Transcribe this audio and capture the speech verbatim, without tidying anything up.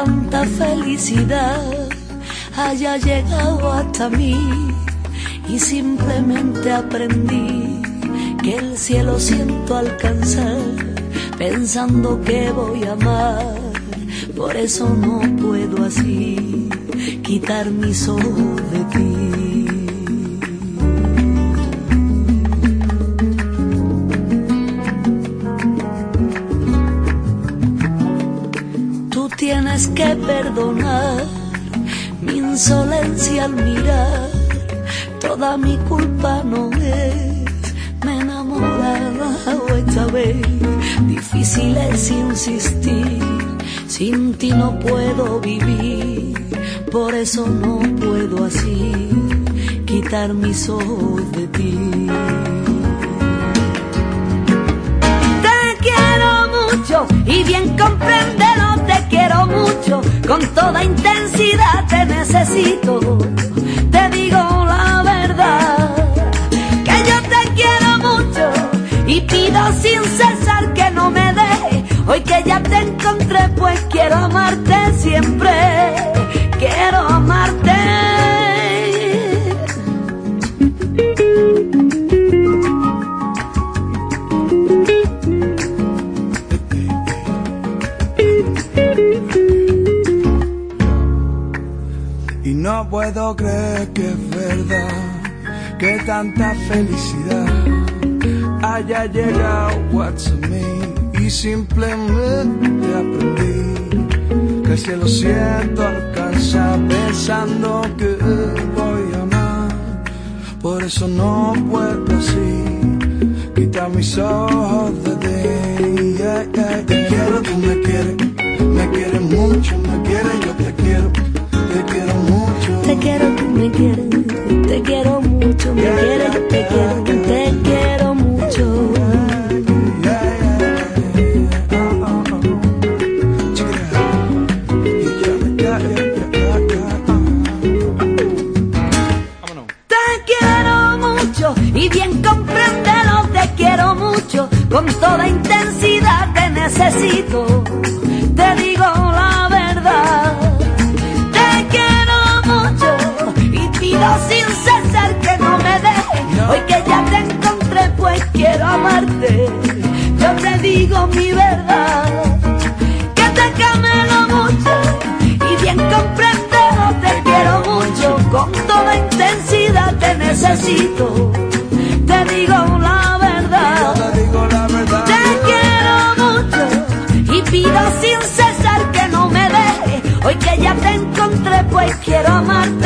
tanta felicidad haya llegado hasta mí y simplemente aprendí que el cielo siento alcanzar pensando que voy a amar. Por eso no puedo así quitar mis ojos de ti. Tú tienes que perdonar mi insolencia al mirar. Toda mi culpa no es, me enamoraba esta vez. Difícil es insistir, sin ti no puedo vivir. Por eso no puedo así quitar mis ojos de ti. Te quiero mucho y bien compréndelo, te quiero mucho, con toda intensidad te necesito. Te digo la verdad, que yo te quiero mucho y pido sin cesar que no me dejes. Hoy que ya te encontré, pues quiero amarte siempre, quiero amarte. Y no puedo creer que es verdad, que tanta felicidad haya llegado hasta mí y simplemente aprendí que el cielo siento alcanza pensando que voy a amar. Por eso no puedo así quitar mis ojos de ti. Yeah, yeah. Te quiero, tú me quieres, me quieres mucho, me quieres, yo te quiero, te quiero mucho. Te quiero, tú me quieres, te quiero mucho, me Yeah, quieres, yo te yeah, quiero, yeah. te quiero mucho. Y bien compréndelo, te quiero mucho, con toda intensidad te necesito. Te digo la verdad, te quiero mucho y pido sin cesar que no me dejes. Hoy que ya te encontré, pues quiero amarte. Yo te digo mi verdad, que te camelo mucho y bien compréndelo, te quiero mucho, con toda intensidad te necesito. Te digo la verdad, Yo te digo la verdad. te quiero mucho y pido sin cesar que no me dejes. Hoy que ya te encontré, pues quiero amarte.